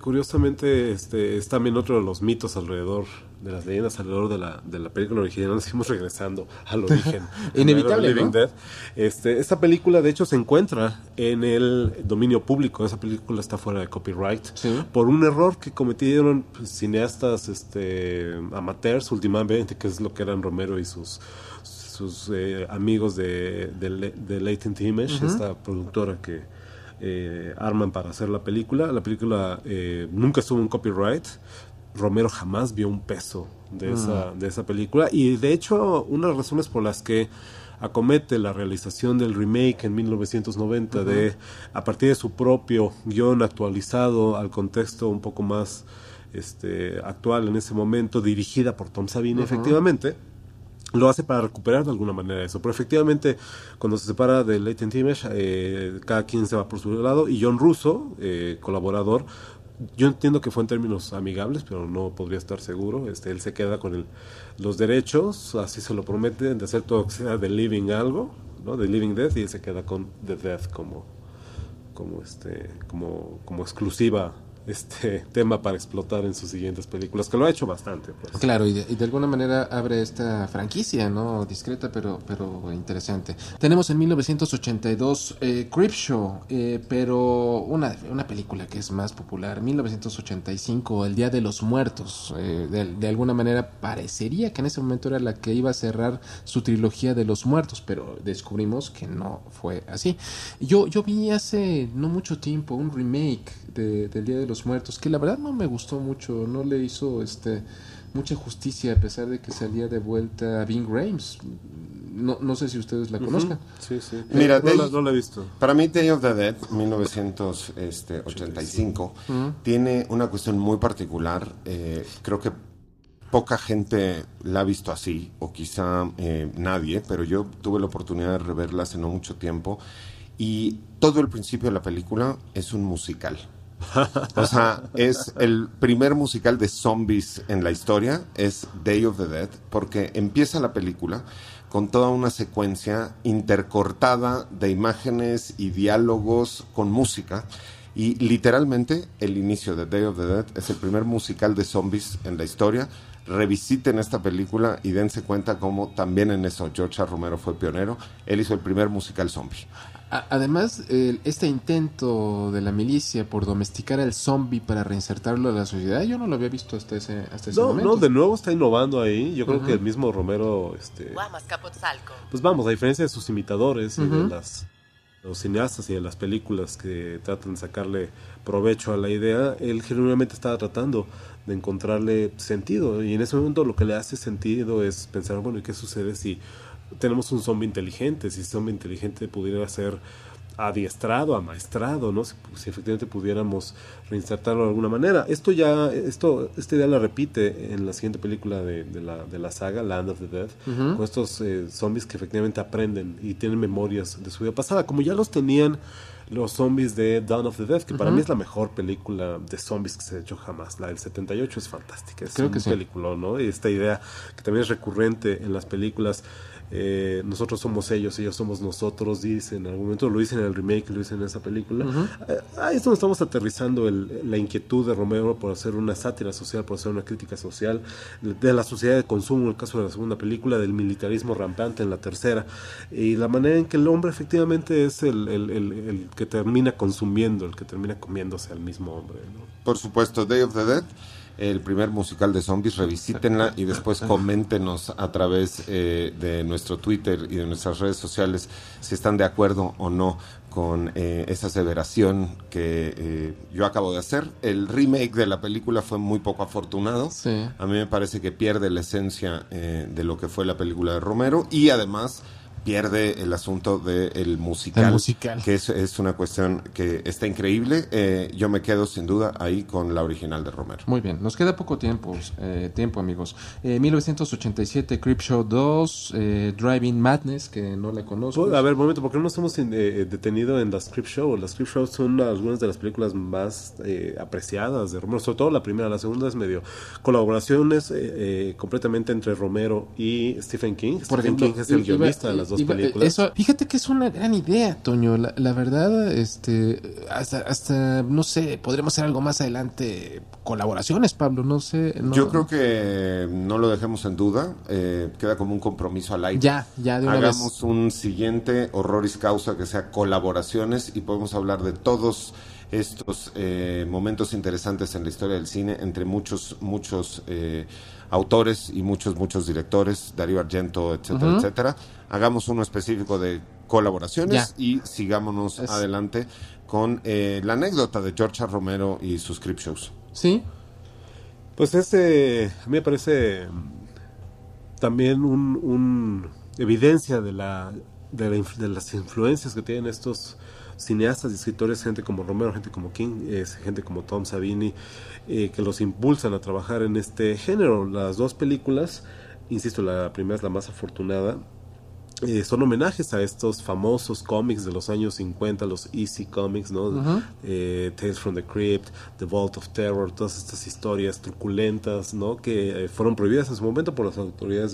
es también otro de los mitos alrededor de las leyendas alrededor de la película original. Nos seguimos regresando al origen. Inevitable, The Living ¿no? Dead. Esta película, de hecho, se encuentra en el dominio público. Esa película está fuera de copyright. Sí. Por un error que cometieron cineastas amateurs últimamente, que es lo que eran Romero y sus amigos de Latent Image, esta productora que arman para hacer la película. La película nunca estuvo en copyright. Romero jamás vio un peso de esa película, y de hecho una de las razones por las que acomete la realización del remake en 1990 a partir de su propio guión actualizado al contexto un poco más actual en ese momento, dirigida por Tom Savini, efectivamente lo hace para recuperar de alguna manera eso. Pero efectivamente, cuando se separa de Latent Image, cada quien se va por su lado, y John Russo, colaborador, yo entiendo que fue en términos amigables, pero no podría estar seguro. Él se queda con los derechos, así se lo prometen, de hacer todo que sea The Living algo, ¿no? The Living Dead, y él se queda con The Death como exclusiva tema para explotar en sus siguientes películas, que lo ha hecho bastante, pues. Claro, y de alguna manera abre esta franquicia, ¿no? Discreta, pero interesante. Tenemos en 1982 Creepshow, pero una película que es más popular, 1985, El Día de los Muertos. De alguna manera parecería que en ese momento era la que iba a cerrar su trilogía de los muertos, pero descubrimos que no fue así. Yo vi hace no mucho tiempo un remake del Día de los Muertos, que la verdad no me gustó mucho, no le hizo mucha justicia, a pesar de que salía de vuelta Ving Rhames. No sé si ustedes la conozcan. Sí. Mira, no la he visto. Para mí Day of the Dead, 1985, tiene una cuestión muy particular. Creo que poca gente la ha visto así, o quizá nadie, pero yo tuve la oportunidad de reverla hace no mucho tiempo, y todo el principio de la película es un musical. O sea, es el primer musical de zombies en la historia, es Day of the Dead, porque empieza la película con toda una secuencia intercortada de imágenes y diálogos con música, y literalmente el inicio de Day of the Dead es el primer musical de zombies en la historia. Revisiten esta película y dense cuenta cómo también en eso George A. Romero fue pionero. Él hizo el primer musical zombie. Además, este intento de la milicia por domesticar al zombie para reinsertarlo a la sociedad, yo no lo había visto hasta ese momento. No, de nuevo está innovando ahí. Yo creo que el mismo Romero, pues vamos, a diferencia de sus imitadores y de los cineastas y de las películas que tratan de sacarle provecho a la idea, él genuinamente estaba tratando de encontrarle sentido, y en ese momento lo que le hace sentido es pensar, bueno, ¿y qué sucede si tenemos un zombie inteligente? Si ese zombie inteligente pudiera ser adiestrado, amaestrado, ¿no? Si efectivamente pudiéramos reinsertarlo de alguna manera. Esta idea la repite en la siguiente película de la saga, Land of the Dead, con estos zombies que efectivamente aprenden y tienen memorias de su vida pasada, como ya los tenían los zombies de Dawn of the Dead, que para mí es la mejor película de zombies que se ha hecho jamás. La del 78 es fantástica, es un película, ¿no? Y esta idea que también es recurrente en las películas, nosotros somos ellos somos nosotros, dicen en algún momento, lo dicen en el remake, lo dicen en esa película. Ahí es donde estamos aterrizando la inquietud de Romero por hacer una sátira social, por hacer una crítica social de la sociedad de consumo, en el caso de la segunda película, del militarismo rampante en la tercera, y la manera en que el hombre efectivamente es el que termina consumiendo, el que termina comiéndose al mismo hombre, ¿no? Por supuesto, Day of the Dead, el primer musical de zombies, revisítenla y después coméntenos a través de nuestro Twitter y de nuestras redes sociales si están de acuerdo o no con esa aseveración que yo acabo de hacer. El remake de la película fue muy poco afortunado. Sí. A mí me parece que pierde la esencia de lo que fue la película de Romero, y además pierde el asunto del musical, que es una cuestión que está increíble. Yo me quedo sin duda ahí con la original de Romero. Muy bien, nos queda poco tiempo, amigos. 1987, Creepshow 2, Driving Madness, que no la conozco. A ver, un momento, ¿por qué no nos hemos detenido en las Creepshow? Las Creepshow son algunas de las películas más apreciadas de Romero, sobre todo la primera. La segunda es medio colaboraciones completamente entre Romero y Stephen King. Stephen King es el guionista de las dos dos películas. Eso, fíjate que es una gran idea, Toño. La verdad, hasta, no sé, podremos hacer algo más adelante. Colaboraciones, Pablo, no sé. No, Yo creo que no lo dejemos en duda. Queda como un compromiso al aire. Ya, de una vez. Hagamos un siguiente Horroris Causa que sea colaboraciones y podemos hablar de todos estos momentos interesantes en la historia del cine entre muchos autores y muchos directores, Darío Argento, etcétera, etcétera. Hagamos uno específico de colaboraciones y sigámonos adelante con la anécdota de George R. Romero y sus Creepshows. Sí. Pues a mí me parece también un evidencia de las influencias que tienen estos cineastas y escritores, gente como Romero, gente como King, gente como Tom Savini, que los impulsan a trabajar en este género. Las dos películas, insisto, la primera es la más afortunada, son homenajes a estos famosos cómics de los años 50, los Easy Comics, ¿no? Tales from the Crypt, The Vault of Terror, todas estas historias truculentas, ¿no? Que fueron prohibidas en su momento por las autoridades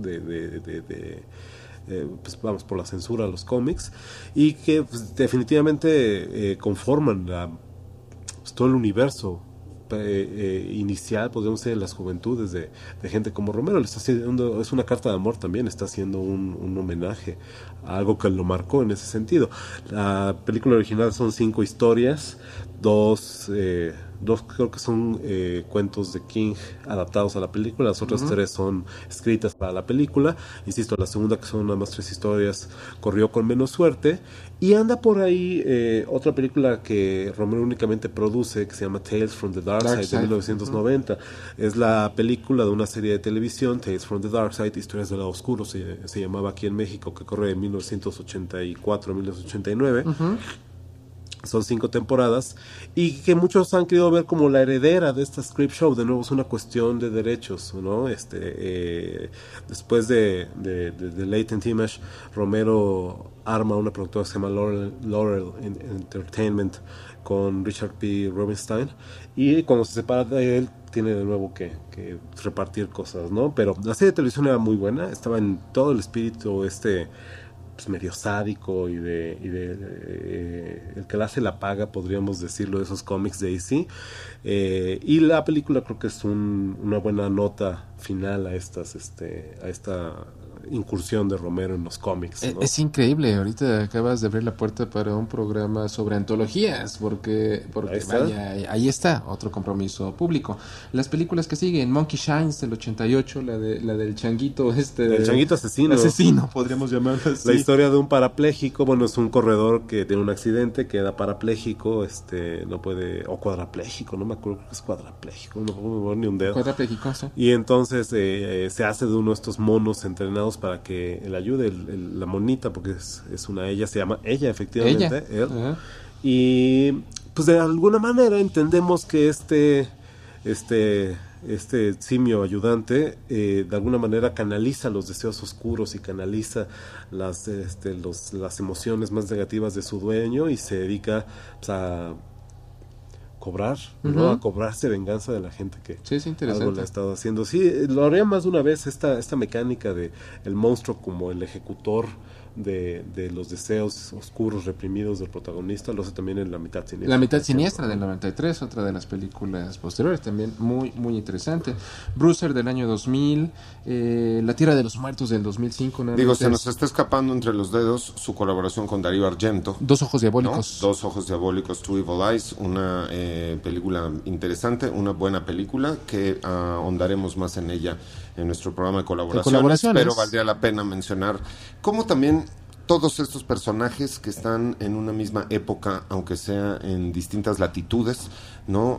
por la censura a los cómics, y que pues, definitivamente conforman todo el universo inicial, podríamos decir, de las juventudes de gente como Romero. Le está haciendo, es una carta de amor también, está haciendo un homenaje a algo que lo marcó en ese sentido. La película original son 5 historias, dos creo que son cuentos de King adaptados a la película, las otras 3 son escritas para la película. Insisto, la segunda, que son nada más 3 historias, corrió con menos suerte. Y anda por ahí otra película que Romero únicamente produce, que se llama Tales from the Dark Side, de 1990. Es la película de una serie de televisión, Tales from the Dark Side, Historias del lado oscuro, se llamaba aquí en México, que corre de 1984 a 1989. Son 5 temporadas y que muchos han querido ver como la heredera de esta Creepshow. De nuevo es una cuestión de derechos, ¿no? Después de Latent Image, Romero arma una productora que se llama Laurel Entertainment con Richard P. Rubinstein, y cuando se separa de él tiene de nuevo que repartir cosas, ¿no? Pero la serie de televisión era muy buena, estaba en todo el espíritu pues medio sádico y el que la hace la paga, podríamos decirlo, de esos cómics de AC. Y la película creo que es una buena nota final a esta incursión de Romero en los cómics, ¿no? Es increíble, ahorita acabas de abrir la puerta para un programa sobre antologías, porque ahí está, otro compromiso público. Las películas que siguen, Monkey Shines del 88, la del changuito el changuito asesino, podríamos llamarlo así. La historia de un parapléjico, bueno, es un corredor que tiene un accidente, queda parapléjico, no puede, o cuadrapléjico, no me acuerdo, creo que es cuadrapléjico, no puedo mover ni un dedo. Cuadrapléjico, sí. Y entonces se hace de uno de estos monos entrenados para que le ayude, la monita, porque es una ella, se llama ella, efectivamente, él. Y pues de alguna manera entendemos que este simio ayudante de alguna manera canaliza los deseos oscuros y canaliza las emociones más negativas de su dueño, y se dedica pues, a cobrar, ¿no? A cobrarse venganza de la gente que algo le ha estado haciendo. Sí, lo haría más de una vez esta mecánica de el monstruo como el ejecutor de los deseos oscuros reprimidos del protagonista. Lo hace también en La mitad siniestra. La mitad siniestra del 93, otra de las películas posteriores, también muy muy interesante. Bruiser del año 2000, La tierra de los muertos del 2005. Se nos está escapando entre los dedos su colaboración con Darío Argento. Dos ojos diabólicos. ¿No? Dos ojos diabólicos, Two Evil Eyes, una película interesante, una buena película que ahondaremos más en ella en nuestro programa de colaboraciones, pero valdría la pena mencionar cómo también todos estos personajes que están en una misma época, aunque sea en distintas latitudes, ¿no?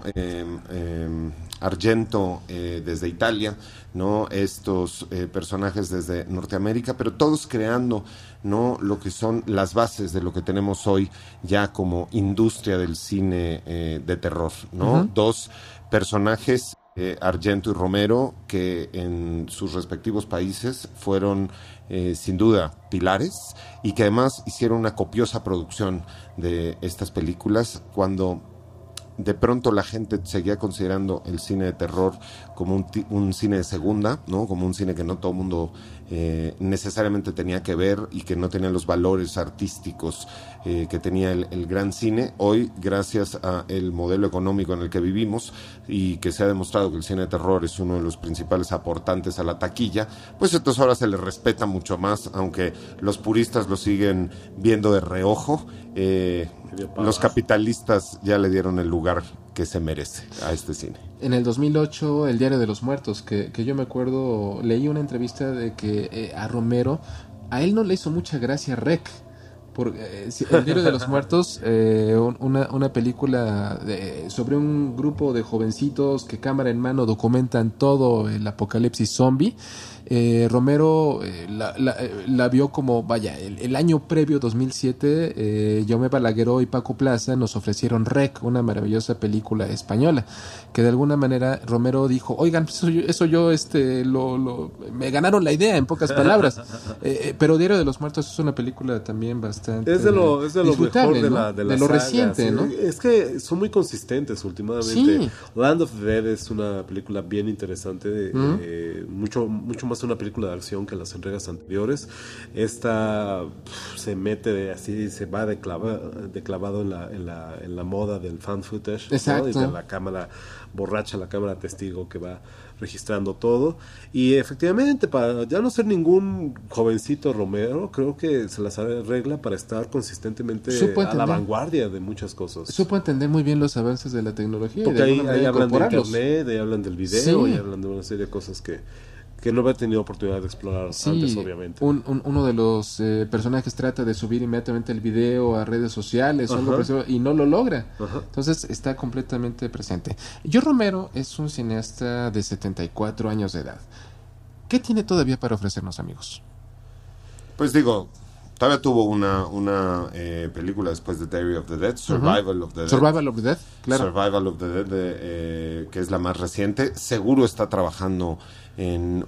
Argento desde Italia, ¿no? Estos personajes desde Norteamérica, pero todos creando, ¿no? Lo que son las bases de lo que tenemos hoy ya como industria del cine de terror, ¿no? Dos personajes, Argento y Romero, que en sus respectivos países fueron sin duda pilares, y que además hicieron una copiosa producción de estas películas cuando de pronto la gente seguía considerando el cine de terror como un cine de segunda, ¿no? Como un cine que no todo el mundo necesariamente tenía que ver y que no tenía los valores artísticos que tenía el gran cine. Hoy, gracias al modelo económico en el que vivimos y que se ha demostrado que el cine de terror es uno de los principales aportantes a la taquilla, pues entonces ahora se le respeta mucho más, aunque los puristas lo siguen viendo de reojo. Los capitalistas ya le dieron el lugar que se merece a este cine. En el 2008, El Diario de los Muertos, que yo me acuerdo, leí una entrevista de que a Romero, a él no le hizo mucha gracia Rec. El Diario de los Muertos, una película sobre un grupo de jovencitos que cámara en mano documentan todo el apocalipsis zombie. Romero la vio como, vaya, el año previo, 2007, Jaume Balagueró y Paco Plaza nos ofrecieron Rec, una maravillosa película española, que de alguna manera Romero dijo, oigan, me ganaron la idea, en pocas palabras. Pero Diario de los Muertos es una película también bastante es de lo mejor de, ¿no? de lo saga, reciente, sí. ¿no? Es que son muy consistentes últimamente. Sí. Land of the Dead es una película bien interesante, mucho más una película de acción que las entregas anteriores. Esta se mete así, se va de clavado en la moda del fan footage, ¿no? Y de la cámara borracha, la cámara testigo que va registrando todo. Y efectivamente, para ya no ser ningún jovencito Romero, creo que se las arregla para estar consistentemente a la vanguardia de muchas cosas. Supo entender muy bien los avances de la tecnología. Porque ahí hablan de internet, ahí hablan del video, y hablan de una serie de cosas que no había tenido oportunidad de explorar antes, obviamente. Uno de los personajes trata de subir inmediatamente el video a redes sociales y no lo logra. Entonces está completamente presente. George Romero es un cineasta de 74 años de edad. ¿Qué tiene todavía para ofrecernos, amigos? Pues digo, todavía tuvo una película después de Diary of the Dead, Survival of the Dead. Survival of the Dead, claro. Survival of the Dead, que es la más reciente. Seguro está trabajando en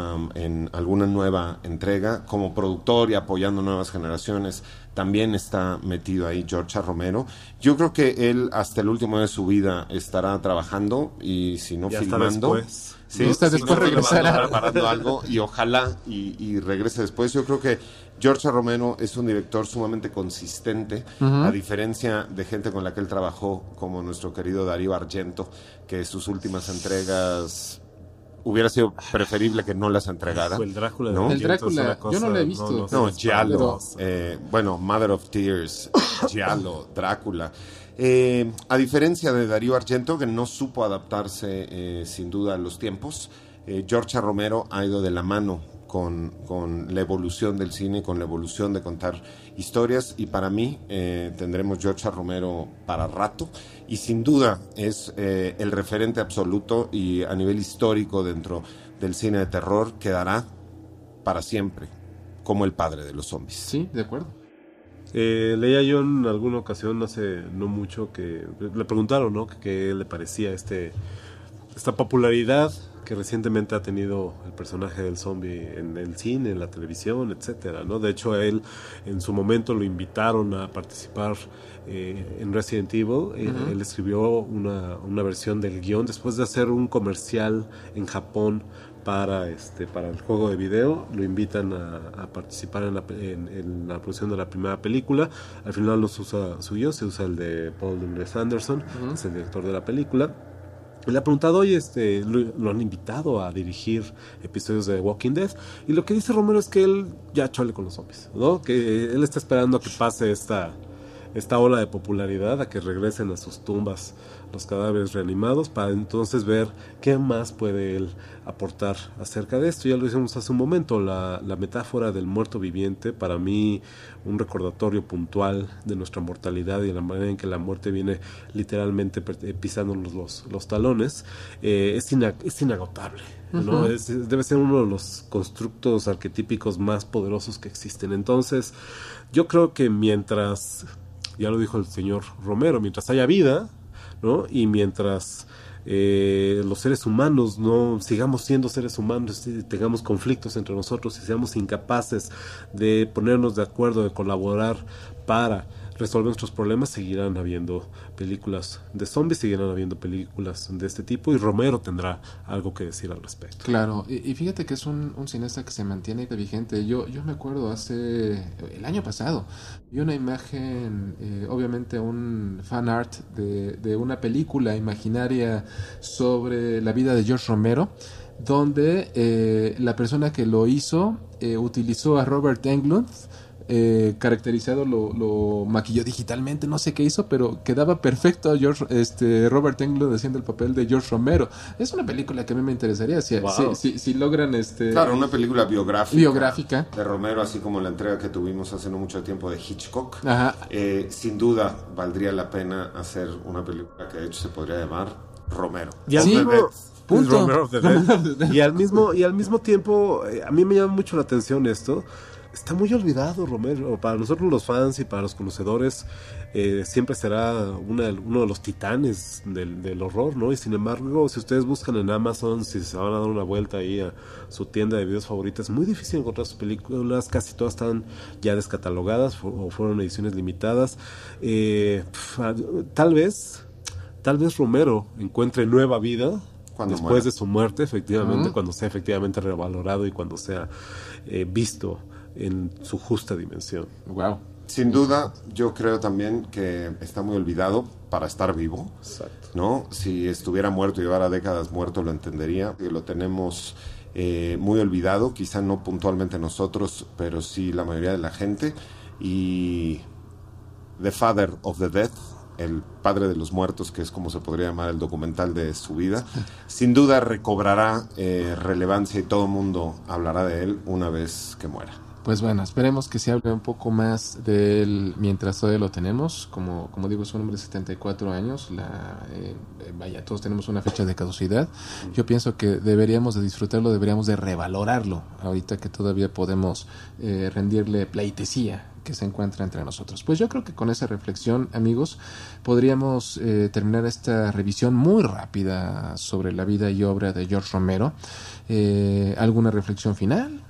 alguna nueva entrega como productor y apoyando nuevas generaciones. También está metido ahí George Romero. Yo creo que él hasta el último de su vida estará trabajando, y si no, filmando. Sí, después regresará preparando algo, y ojalá y regrese después. Yo creo que George Romero es un director sumamente consistente, a diferencia de gente con la que él trabajó, como nuestro querido Darío Argento, que sus últimas entregas hubiera sido preferible que no las entregara. El Drácula, ¿no? El Drácula, yo no lo he visto. No, Giallo, Mother of Tears, Giallo, Drácula. A diferencia de Darío Argento, que no supo adaptarse sin duda a los tiempos, George Romero ha ido de la mano con la evolución del cine, con la evolución de contar historias, y para mí tendremos George Romero para rato, y sin duda es el referente absoluto, y a nivel histórico dentro del cine de terror quedará para siempre como el padre de los zombies. Sí, de acuerdo. Leía yo en alguna ocasión, hace no mucho, que le preguntaron, ¿no?, que qué le parecía esta popularidad que recientemente ha tenido el personaje del zombie en el cine, en la televisión, etcétera, ¿no? De hecho, a él en su momento lo invitaron a participar en Resident Evil. Él escribió una versión del guión después de hacer un comercial en Japón para el juego de video. Lo invitan a participar en la producción de la primera película. Al final no se usa su guión, se usa el de Paul W.S. Anderson, que es el director de la película. Le ha preguntado, oye, lo han invitado a dirigir episodios de The Walking Dead, y lo que dice Romero es que él ya chole con los zombies, ¿no? Que él está esperando a que pase esta ola de popularidad, a que regresen a sus tumbas los cadáveres reanimados, para entonces ver qué más puede él aportar acerca de esto. Ya lo hicimos hace un momento, la metáfora del muerto viviente, para mí un recordatorio puntual de nuestra mortalidad y de la manera en que la muerte viene literalmente pisándonos los talones, es inagotable, ¿no? Debe ser uno de los constructos arquetípicos más poderosos que existen. Entonces, yo creo que mientras, ya lo dijo el señor Romero, mientras haya vida, ¿no?, y mientras los seres humanos no sigamos siendo seres humanos, tengamos conflictos entre nosotros y seamos incapaces de ponernos de acuerdo, de colaborar para resuelve nuestros problemas, seguirán habiendo películas de zombies, seguirán habiendo películas de este tipo, y Romero tendrá algo que decir al respecto. Claro, y fíjate que es un cineasta que se mantiene vigente. Yo me acuerdo el año pasado, vi una imagen, obviamente un fan art de una película imaginaria sobre la vida de George Romero, donde la persona que lo hizo utilizó a Robert Englund, caracterizado, lo maquilló digitalmente, no sé qué hizo, pero quedaba perfecto a Robert Englund haciendo el papel de George Romero. Es una película que a mí me interesaría si logran claro, una película biográfica de Romero, así como la entrega que tuvimos hace no mucho tiempo de Hitchcock. Ajá. Sin duda valdría la pena hacer una película que de hecho se podría llamar Romero. Y al Sí, mismo, punto. Romero of the Dead. y al mismo tiempo, a mí me llama mucho la atención esto. Está muy olvidado Romero. Para nosotros los fans y para los conocedores, siempre será uno de los titanes del horror, ¿no? Y sin embargo, si ustedes buscan en Amazon, si se van a dar una vuelta ahí a su tienda de videos favoritas, es muy difícil encontrar sus películas. Casi todas están ya descatalogadas o fueron ediciones limitadas. Tal vez Romero encuentre nueva vida Cuando después muera. de su muerte, efectivamente, Uh-huh. cuando sea efectivamente revalorado y cuando sea visto en su justa dimensión. Wow. Sin duda, yo creo también que está muy olvidado para estar vivo, Exacto. ¿no? Si estuviera muerto, llevara décadas muerto, lo entendería. Que lo tenemos muy olvidado, quizá no puntualmente nosotros, pero sí la mayoría de la gente. Y The Father of the Dead, el padre de los muertos, que es como se podría llamar el documental de su vida, sin duda recobrará relevancia y todo el mundo hablará de él una vez que muera. Pues bueno, esperemos que se hable un poco más de él mientras todavía lo tenemos. Como digo, es un hombre de 74 años. Vaya, todos tenemos una fecha de caducidad. Yo pienso que deberíamos de disfrutarlo, deberíamos de revalorarlo, ahorita que todavía podemos rendirle pleitesía que se encuentra entre nosotros. Pues yo creo que con esa reflexión, amigos, podríamos terminar esta revisión muy rápida sobre la vida y obra de George Romero. ¿Alguna reflexión final?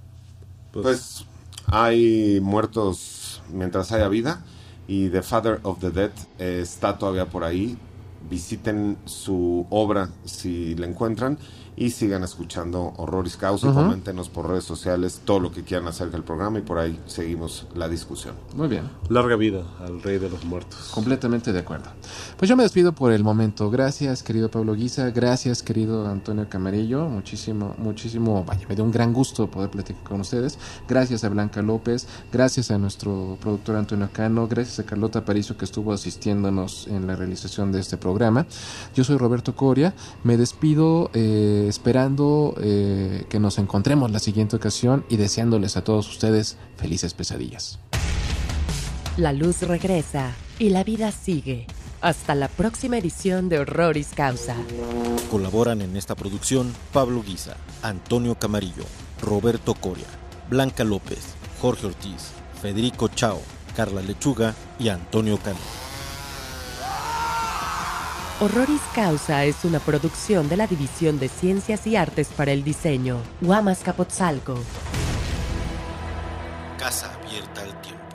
Pues hay muertos mientras haya vida, y The Father of the Dead está todavía por ahí. Visiten su obra si la encuentran y sigan escuchando Horroris Causa. Uh-huh. Coméntenos por redes sociales todo lo que quieran acerca del programa y por ahí seguimos la discusión. Muy bien. Larga vida al rey de los muertos. Completamente de acuerdo. Pues yo me despido por el momento. Gracias, querido Pablo Guisa. Gracias, querido Antonio Camarillo. Muchísimo, vaya, me dio un gran gusto poder platicar con ustedes. Gracias a Blanca López. Gracias a nuestro productor Antonio Cano. Gracias a Carlota Aparicio, que estuvo asistiéndonos en la realización de este programa. Yo soy Roberto Coria. Me despido esperando que nos encontremos la siguiente ocasión y deseándoles a todos ustedes felices pesadillas. La luz regresa y la vida sigue. Hasta la próxima edición de Horroris Causa. Colaboran en esta producción Pablo Guisa, Antonio Camarillo, Roberto Coria, Blanca López, Jorge Ortiz, Federico Chao, Carla Lechuga y Antonio Cano. Horroris Causa es una producción de la División de Ciencias y Artes para el Diseño, Huamas Capotzalco. Casa abierta al tiempo.